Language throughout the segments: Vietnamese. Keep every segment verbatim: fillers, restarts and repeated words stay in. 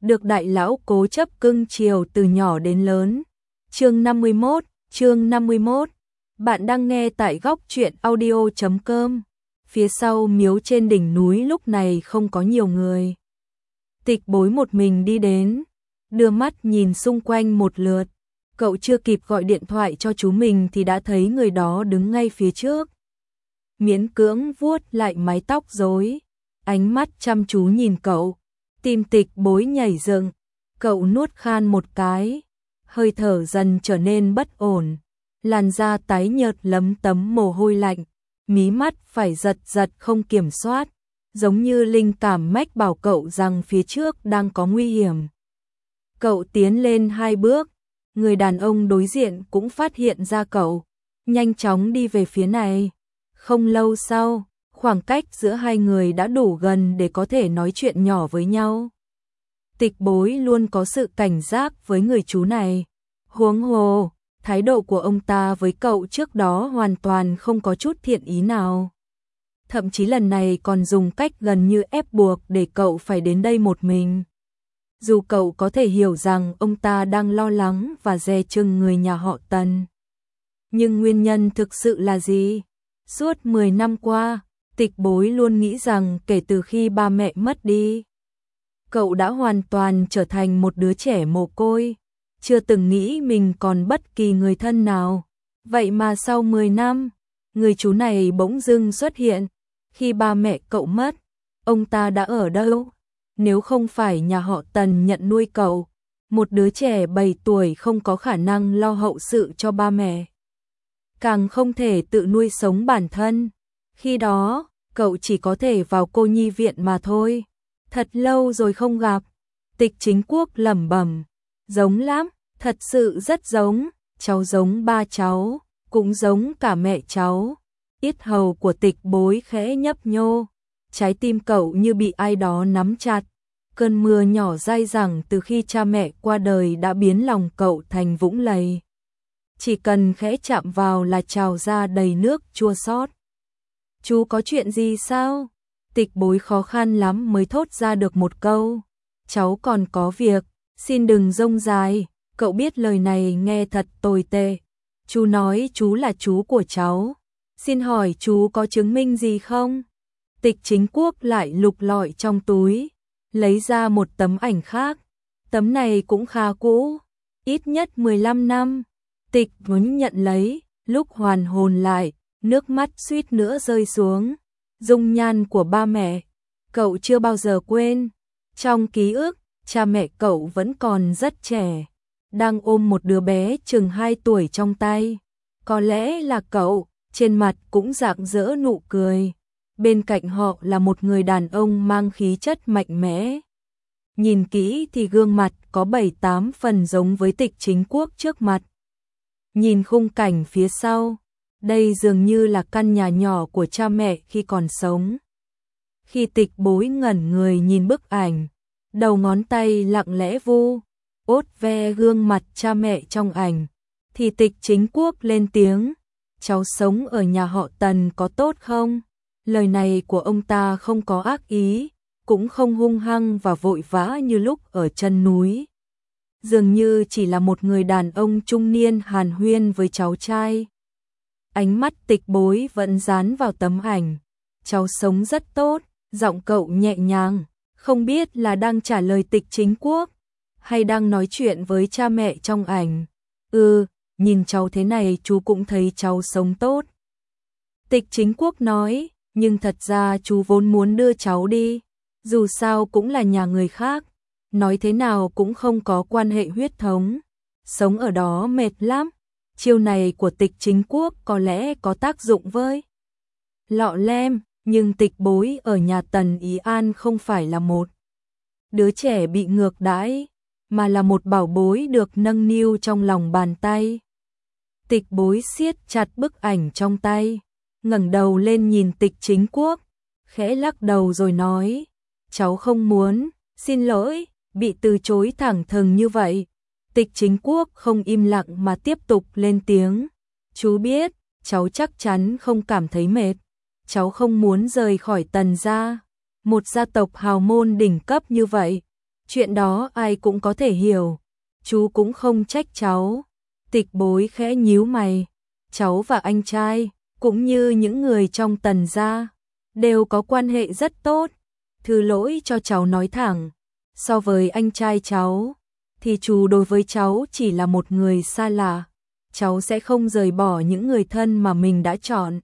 được đại lão cố chấp cưng chiều từ nhỏ đến lớn. Chương năm mươi mốt, chương năm mươi mốt. Bạn đang nghe tại góc truyện audio chấm com. Phía sau miếu trên đỉnh núi lúc này không có nhiều người. Tịch Bối một mình đi đến, đưa mắt nhìn xung quanh một lượt. Cậu chưa kịp gọi điện thoại cho chú mình thì đã thấy người đó đứng ngay phía trước. Miễn cưỡng vuốt lại mái tóc rối, ánh mắt chăm chú nhìn cậu. Tim Tịch Bối nhảy dựng, cậu nuốt khan một cái, hơi thở dần trở nên bất ổn, làn da tái nhợt lấm tấm mồ hôi lạnh, mí mắt phải giật giật không kiểm soát, giống như linh cảm mách bảo cậu rằng phía trước đang có nguy hiểm. Cậu tiến lên hai bước, người đàn ông đối diện cũng phát hiện ra cậu, nhanh chóng đi về phía này. Không lâu sau, khoảng cách giữa hai người đã đủ gần để có thể nói chuyện nhỏ với nhau. Tịch Bối luôn có sự cảnh giác với người chú này. Huống hồ, thái độ của ông ta với cậu trước đó hoàn toàn không có chút thiện ý nào. Thậm chí lần này còn dùng cách gần như ép buộc để cậu phải đến đây một mình. Dù cậu có thể hiểu rằng ông ta đang lo lắng và dè chừng người nhà họ Tần. Nhưng nguyên nhân thực sự là gì? Suốt mười năm qua, Tịch Bối luôn nghĩ rằng kể từ khi ba mẹ mất đi, cậu đã hoàn toàn trở thành một đứa trẻ mồ côi, chưa từng nghĩ mình còn bất kỳ người thân nào. Vậy mà sau mười năm, người chú này bỗng dưng xuất hiện. Khi ba mẹ cậu mất, ông ta đã ở đâu? Nếu không phải nhà họ Tần nhận nuôi cậu, một đứa trẻ bảy tuổi không có khả năng lo hậu sự cho ba mẹ, càng không thể tự nuôi sống bản thân. Khi đó, cậu chỉ có thể vào cô nhi viện mà thôi. Thật lâu rồi không gặp. Tịch Chính Quốc lẩm bẩm, giống lắm, thật sự rất giống, cháu giống ba cháu, cũng giống cả mẹ cháu. Yết hầu của Tịch Bối khẽ nhấp nhô, trái tim cậu như bị ai đó nắm chặt. Cơn mưa nhỏ dai dẳng từ khi cha mẹ qua đời đã biến lòng cậu thành vũng lầy. Chỉ cần khẽ chạm vào là trào ra đầy nước chua xót. Chú có chuyện gì sao? Tịch Bối khó khăn lắm mới thốt ra được một câu. Cháu còn có việc, xin đừng rông dài. Cậu biết lời này nghe thật tồi tệ. Chú nói chú là chú của cháu. Xin hỏi chú có chứng minh gì không? Tịch Chính Quốc lại lục lọi trong túi, lấy ra một tấm ảnh khác. Tấm này cũng khá cũ, ít nhất mười lăm năm. Tịch muốn nhận lấy, lúc hoàn hồn lại, nước mắt suýt nữa rơi xuống. Dung nhan của ba mẹ, cậu chưa bao giờ quên. Trong ký ức, cha mẹ cậu vẫn còn rất trẻ, đang ôm một đứa bé chừng hai tuổi trong tay. Có lẽ là cậu, trên mặt cũng rạng rỡ nụ cười. Bên cạnh họ là một người đàn ông mang khí chất mạnh mẽ. Nhìn kỹ thì gương mặt có bảy tám phần giống với Tịch Chính Quốc trước mặt. Nhìn khung cảnh phía sau, đây dường như là căn nhà nhỏ của cha mẹ khi còn sống. Khi Tịch Bối ngẩn người nhìn bức ảnh, đầu ngón tay lặng lẽ vu ốt ve gương mặt cha mẹ trong ảnh, thì Tịch Chính Quốc lên tiếng, cháu sống ở nhà họ Tần có tốt không? Lời này của ông ta không có ác ý, cũng không hung hăng và vội vã như lúc ở chân núi. Dường như chỉ là một người đàn ông trung niên hàn huyên với cháu trai. Ánh mắt Tịch Bối vẫn dán vào tấm ảnh. Cháu sống rất tốt, giọng cậu nhẹ nhàng, không biết là đang trả lời Tịch Chính Quốc, hay đang nói chuyện với cha mẹ trong ảnh. Ừ, nhìn cháu thế này chú cũng thấy cháu sống tốt. Tịch Chính Quốc nói, nhưng thật ra chú vốn muốn đưa cháu đi, dù sao cũng là nhà người khác, nói thế nào cũng không có quan hệ huyết thống, sống ở đó mệt lắm. Chiêu này của Tịch Chính Quốc có lẽ có tác dụng với Lọ Lem, nhưng Tịch Bối ở nhà Tần Ý An không phải là một đứa trẻ bị ngược đãi, mà là một bảo bối được nâng niu trong lòng bàn tay. Tịch Bối siết chặt bức ảnh trong tay, ngẩng đầu lên nhìn Tịch Chính Quốc, khẽ lắc đầu rồi nói, cháu không muốn, xin lỗi. Bị từ chối thẳng thừng như vậy, Tịch Chính Quốc không im lặng mà tiếp tục lên tiếng, chú biết, cháu chắc chắn không cảm thấy mệt, cháu không muốn rời khỏi Tần gia, một gia tộc hào môn đỉnh cấp như vậy, Chuyện đó ai cũng có thể hiểu, chú cũng không trách cháu. Tịch Bối khẽ nhíu mày, cháu và anh trai, cũng như những người trong Tần gia, đều có quan hệ rất tốt. Thứ lỗi cho cháu nói thẳng, so với anh trai cháu, thì chú đối với cháu chỉ là một người xa lạ. Cháu sẽ không rời bỏ những người thân mà mình đã chọn.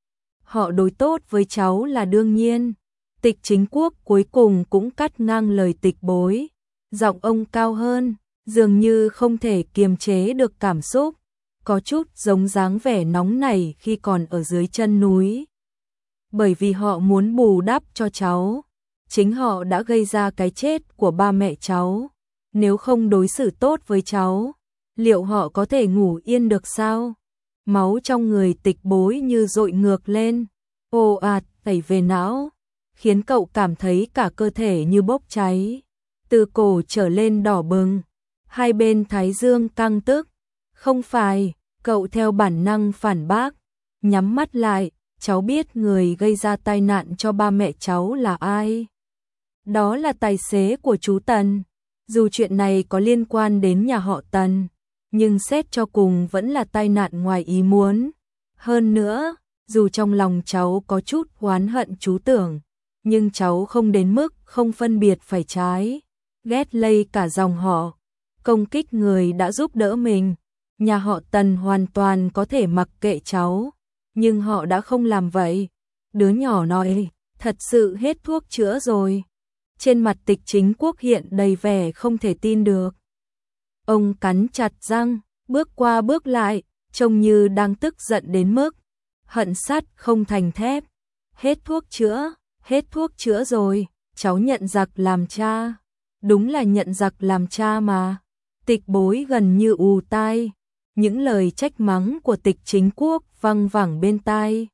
Họ đối tốt với cháu là đương nhiên. Tịch Chính Quốc cuối cùng cũng cắt ngang lời Tịch Bối. Giọng ông cao hơn, dường như không thể kiềm chế được cảm xúc, có chút giống dáng vẻ nóng nảy khi còn ở dưới chân núi. Bởi vì họ muốn bù đắp cho cháu, chính họ đã gây ra cái chết của ba mẹ cháu. Nếu không đối xử tốt với cháu, liệu họ có thể ngủ yên được sao? Máu trong người Tịch Bối như dội ngược lên, ồ ạt tẩy về não, khiến cậu cảm thấy cả cơ thể như bốc cháy, từ cổ trở lên đỏ bừng, hai bên thái dương căng tức. Không phải, cậu theo bản năng phản bác, nhắm mắt lại, cháu biết người gây ra tai nạn cho ba mẹ cháu là ai. Đó là tài xế của chú Tần. Dù chuyện này có liên quan đến nhà họ Tần, nhưng xét cho cùng vẫn là tai nạn ngoài ý muốn. Hơn nữa, dù trong lòng cháu có chút oán hận chú Tưởng, nhưng cháu không đến mức không phân biệt phải trái, ghét lây cả dòng họ, công kích người đã giúp đỡ mình. Nhà họ Tần hoàn toàn có thể mặc kệ cháu, nhưng họ đã không làm vậy. Đứa nhỏ nói, thật sự hết thuốc chữa rồi. Trên mặt Tịch Chính Quốc hiện đầy vẻ không thể tin được. Ông cắn chặt răng, bước qua bước lại, trông như đang tức giận đến mức hận sắt không thành thép. Hết thuốc chữa, hết thuốc chữa rồi, cháu nhận giặc làm cha. Đúng là nhận giặc làm cha mà. Tịch Bối gần như ù tai, những lời trách mắng của Tịch Chính Quốc văng vẳng bên tai.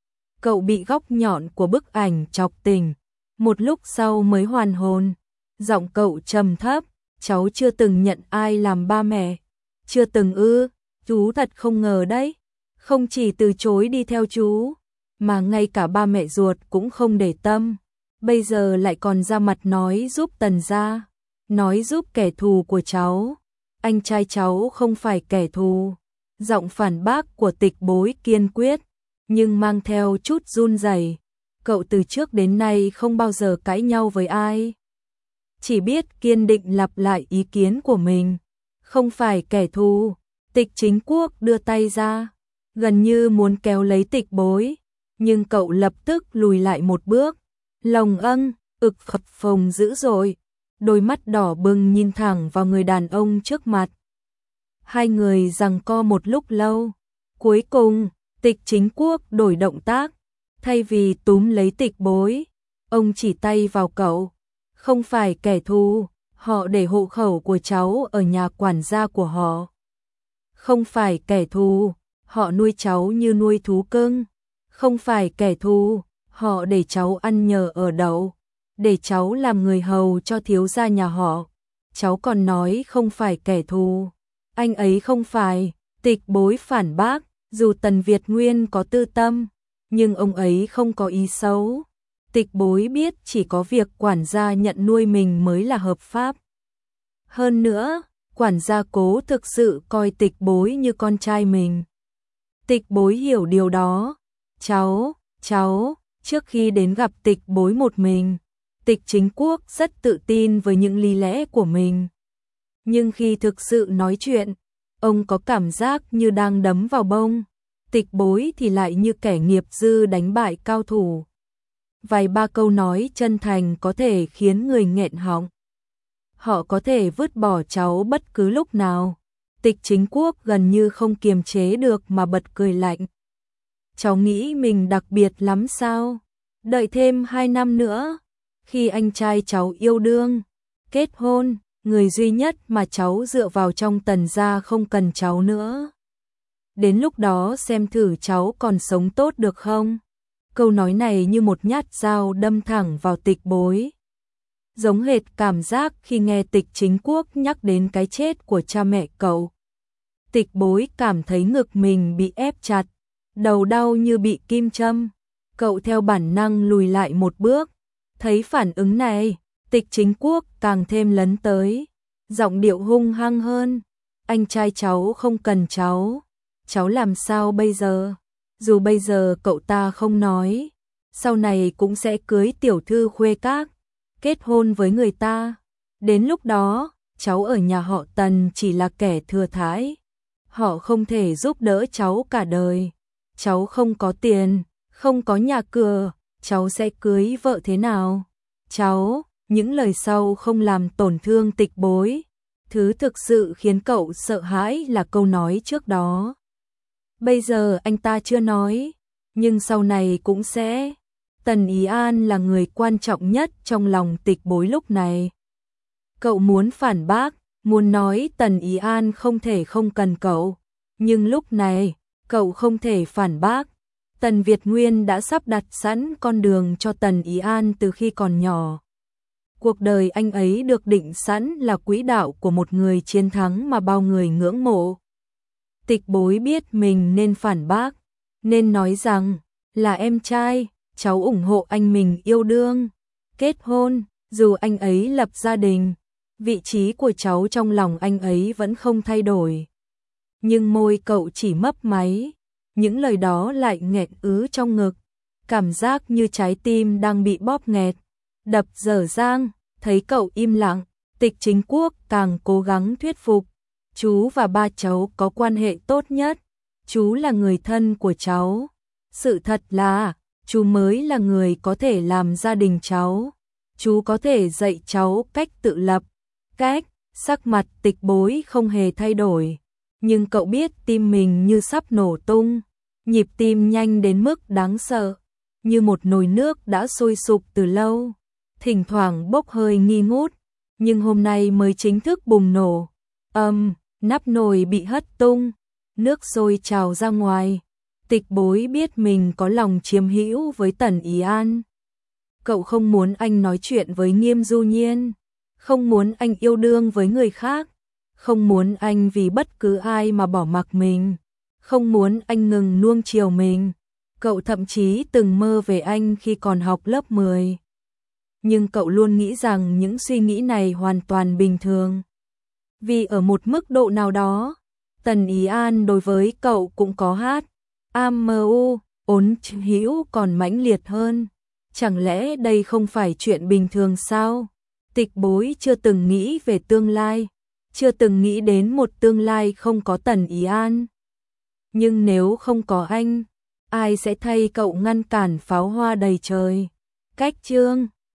Cậu bị góc nhọn của bức ảnh chọc tỉnh, một lúc sau mới hoàn hồn. Giọng cậu trầm thấp, cháu chưa từng nhận ai làm ba mẹ. Chưa từng ư? Chú thật không ngờ đấy. Không chỉ từ chối đi theo chú, mà ngay cả ba mẹ ruột cũng không để tâm. Bây giờ lại còn ra mặt nói giúp Tần gia, nói giúp kẻ thù của cháu. Anh trai cháu không phải kẻ thù. Giọng phản bác của Tịch Bối kiên quyết, nhưng mang theo chút run rẩy. Cậu từ trước đến nay không bao giờ cãi nhau với ai, chỉ biết kiên định lặp lại ý kiến của mình. Không phải kẻ thù. Tịch Chính Quốc đưa tay ra, gần như muốn kéo lấy Tịch Bối, nhưng cậu lập tức lùi lại một bước. Lòng âng, ực phập phồng dữ dội, đôi mắt đỏ bừng nhìn thẳng vào người đàn ông trước mặt. Hai người giằng co một lúc lâu, cuối cùng Tịch Chính Quốc đổi động tác, thay vì túm lấy Tịch Bối, ông chỉ tay vào cậu. Không phải kẻ thù, họ để hộ khẩu của cháu ở nhà quản gia của họ. Không phải kẻ thù, họ nuôi cháu như nuôi thú cưng. Không phải kẻ thù, họ để cháu ăn nhờ ở đậu, để cháu làm người hầu cho thiếu gia nhà họ. Cháu còn nói không phải kẻ thù. Anh ấy không phải. Tịch Bối phản bác, dù Tần Việt Nguyên có tư tâm, nhưng ông ấy không có ý xấu. Tịch Bối biết chỉ có việc quản gia nhận nuôi mình mới là hợp pháp. Hơn nữa, quản gia cố thực sự coi Tịch Bối như con trai mình. Tịch Bối hiểu điều đó. Cháu, cháu, trước khi đến gặp Tịch Bối một mình, Tịch Chính Quốc rất tự tin với những lý lẽ của mình. Nhưng khi thực sự nói chuyện, ông có cảm giác như đang đấm vào bông. Tịch Bối thì lại như kẻ nghiệp dư đánh bại cao thủ. Vài ba câu nói chân thành có thể khiến người nghẹn họng. Họ có thể vứt bỏ cháu bất cứ lúc nào. Tịch Chính Quốc gần như không kiềm chế được mà bật cười lạnh. Cháu nghĩ mình đặc biệt lắm sao? Đợi thêm hai năm nữa, khi anh trai cháu yêu đương, kết hôn, người duy nhất mà cháu dựa vào trong Tần gia không cần cháu nữa. Đến lúc đó xem thử cháu còn sống tốt được không? Câu nói này như một nhát dao đâm thẳng vào Tịch Bối. Giống hệt cảm giác khi nghe Tịch Chính Quốc nhắc đến cái chết của cha mẹ cậu. Tịch Bối cảm thấy ngực mình bị ép chặt, đầu đau như bị kim châm. Cậu theo bản năng lùi lại một bước. Thấy phản ứng này, Tịch Chính Quốc càng thêm lấn tới, giọng điệu hung hăng hơn. Anh trai cháu không cần cháu, cháu làm sao bây giờ? Dù bây giờ cậu ta không nói, sau này cũng sẽ cưới tiểu thư khuê các, kết hôn với người ta. Đến lúc đó, cháu ở nhà họ Tần chỉ là kẻ thừa thãi. Họ không thể giúp đỡ cháu cả đời. Cháu không có tiền, không có nhà cửa, cháu sẽ cưới vợ thế nào? Cháu, những lời sau không làm tổn thương Tịch Bối. Thứ thực sự khiến cậu sợ hãi là câu nói trước đó. Bây giờ anh ta chưa nói, nhưng sau này cũng sẽ. Tần Ý An là người quan trọng nhất trong lòng Tịch Bối lúc này. Cậu muốn phản bác, muốn nói Tần Ý An không thể không cần cậu, nhưng lúc này, cậu không thể phản bác. Tần Việt Nguyên đã sắp đặt sẵn con đường cho Tần Ý An từ khi còn nhỏ. Cuộc đời anh ấy được định sẵn là quỹ đạo của một người chiến thắng mà bao người ngưỡng mộ. Tịch Bối biết mình nên phản bác, nên nói rằng là em trai, cháu ủng hộ anh mình yêu đương, kết hôn, dù anh ấy lập gia đình, vị trí của cháu trong lòng anh ấy vẫn không thay đổi. Nhưng môi cậu chỉ mấp máy, những lời đó lại nghẹn ứ trong ngực, cảm giác như trái tim đang bị bóp nghẹt, đập dở dang. Thấy cậu im lặng, Tịch Chính Quốc càng cố gắng thuyết phục. Chú và ba cháu có quan hệ tốt nhất, chú là người thân của cháu. Sự thật là, chú mới là người có thể làm gia đình cháu. Chú có thể dạy cháu cách tự lập, cách. Sắc mặt Tịch Bối không hề thay đổi, nhưng cậu biết tim mình như sắp nổ tung, nhịp tim nhanh đến mức đáng sợ, như một nồi nước đã sôi sục từ lâu, thỉnh thoảng bốc hơi nghi ngút, nhưng hôm nay mới chính thức bùng nổ. Âm, um, nắp nồi bị hất tung, nước sôi trào ra ngoài. Tịch Bối biết mình có lòng chiếm hữu với Tần Ý An. Cậu không muốn anh nói chuyện với Nghiêm Du Nhiên, không muốn anh yêu đương với người khác, không muốn anh vì bất cứ ai mà bỏ mặc mình, không muốn anh ngừng nuông chiều mình. Cậu thậm chí từng mơ về anh khi còn học lớp mười. Nhưng cậu luôn nghĩ rằng những suy nghĩ này hoàn toàn bình thường. Vì ở một mức độ nào đó, Tần Ý An đối với cậu cũng có hát. am u, ốn hữu còn mãnh liệt hơn. Chẳng lẽ đây không phải chuyện bình thường sao? Tịch Bối chưa từng nghĩ về tương lai, chưa từng nghĩ đến một tương lai không có Tần Ý An. Nhưng nếu không có anh, ai sẽ thay cậu ngăn cản pháo hoa đầy trời? Cách chương